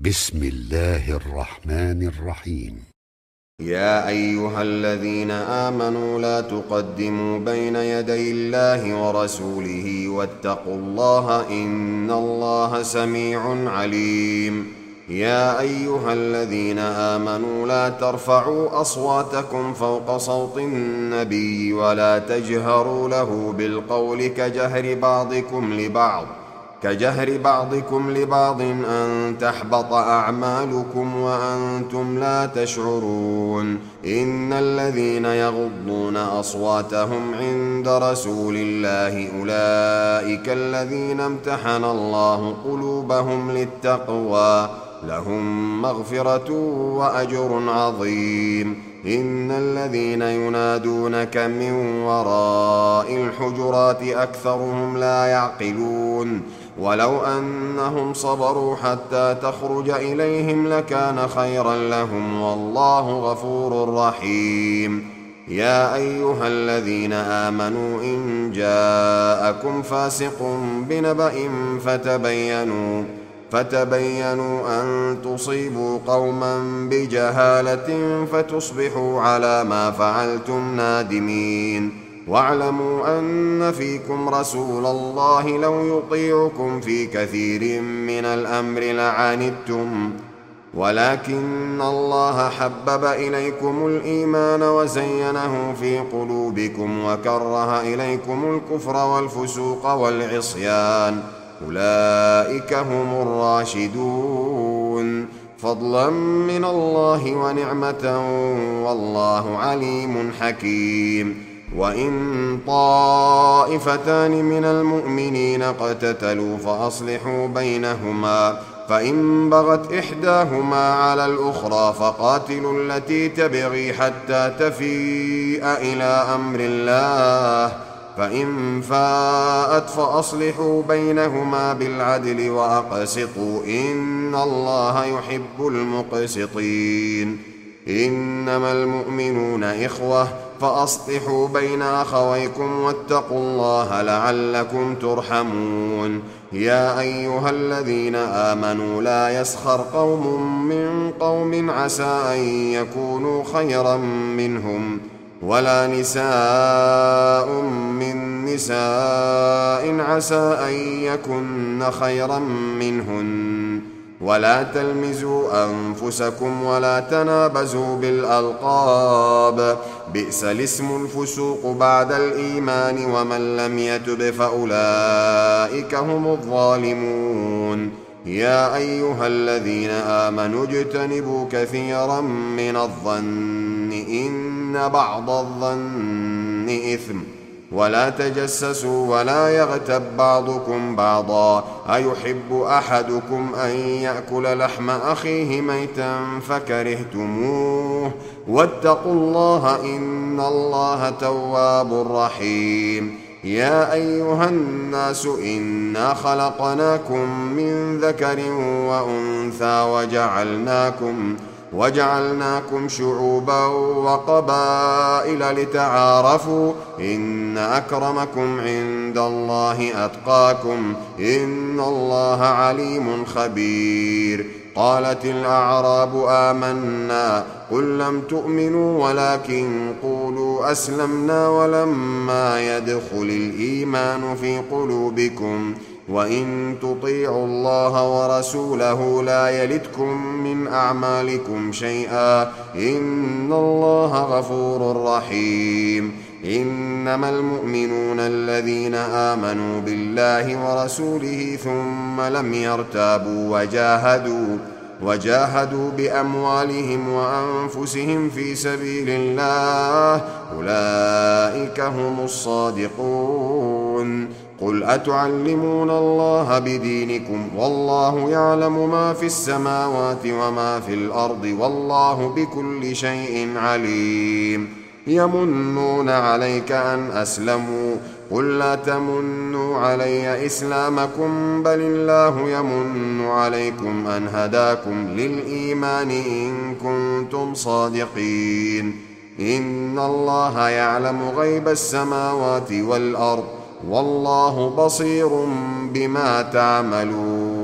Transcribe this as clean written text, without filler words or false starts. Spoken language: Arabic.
بسم الله الرحمن الرحيم. يا أيها الذين آمنوا لا تقدموا بين يدي الله ورسوله واتقوا الله إن الله سميع عليم. يا أيها الذين آمنوا لا ترفعوا أصواتكم فوق صوت النبي ولا تجهروا له بالقول كجهر بعضكم لبعض أن تحبط أعمالكم وأنتم لا تشعرون. إن الذين يغضون أصواتهم عند رسول الله أولئك الذين امتحن الله قلوبهم للتقوى لهم مغفرة وأجر عظيم. إن الذين ينادونك من وراء الحجرات أكثرهم لا يعقلون. ولو أنهم صبروا حتى تخرج إليهم لكان خيرا لهم والله غفور رحيم. يا أيها الذين آمنوا إن جاءكم فاسق بنبأ فتبينوا أن تصيبوا قوما بجهالة فتصبحوا على ما فعلتم نادمين. واعلموا أن فيكم رسول الله لو يطيعكم في كثير من الأمر لعنتم ولكن الله حبب إليكم الإيمان وزينه في قلوبكم وكره إليكم الكفر والفسوق والعصيان أولئك هم الراشدون فضلا من الله ونعمة والله عليم حكيم. وإن طائفتان من المؤمنين اقتتلوا فأصلحوا بينهما فإن بغت إحداهما على الأخرى فقاتلوا التي تبغي حتى تفيء إلى أمر الله فإن فاءت فأصلحوا بينهما بالعدل وأقسطوا إن الله يحب المقسطين. إنما المؤمنون إخوة فأصلحوا بين أخويكم واتقوا الله لعلكم ترحمون. يا أيها الذين آمنوا لا يسخر قوم من قوم عسى أن يكونوا خيرا منهم ولا نساء من نساء عسى أن يكن خيرا منهن ولا تلمزوا أنفسكم ولا تنابزوا بالألقاب بئس الاسم الفسوق بعد الإيمان ومن لم يتب فأولئك هم الظالمون. يا أيها الذين آمنوا اجتنبوا كثيرا من الظن إن بعض الظن إثم ولا تجسسوا ولا يغتب بعضكم بعضا أيحب أحدكم أن يأكل لحم أخيه ميتا فكرهتموه واتقوا الله إن الله تواب رحيم. يا أيها الناس إنا خلقناكم من ذكر وأنثى وجعلناكم شعوبا وقبائل لتعارفوا إن أكرمكم عند الله أتقاكم إن الله عليم خبير. قالت الأعراب آمنا قل لم تؤمنوا ولكن قولوا أسلمنا ولما يدخل الإيمان في قلوبكم وإن تطيعوا الله ورسوله لا يلتكم من أعمالكم شيئا إن الله غفور رحيم. إنما المؤمنون الذين آمنوا بالله ورسوله ثم لم يرتابوا وجاهدوا بأموالهم وأنفسهم في سبيل الله أولئك هم الصادقون. قل أتعلمون الله بدينكم والله يعلم ما في السماوات وما في الأرض والله بكل شيء عليم. يمنون عليك أن أسلموا قل لا تمنوا علي إسلامكم بل الله يمن عليكم أن هداكم للإيمان إن كنتم صادقين. إن الله يعلم غيب السماوات والأرض والله بصير بما تعملون.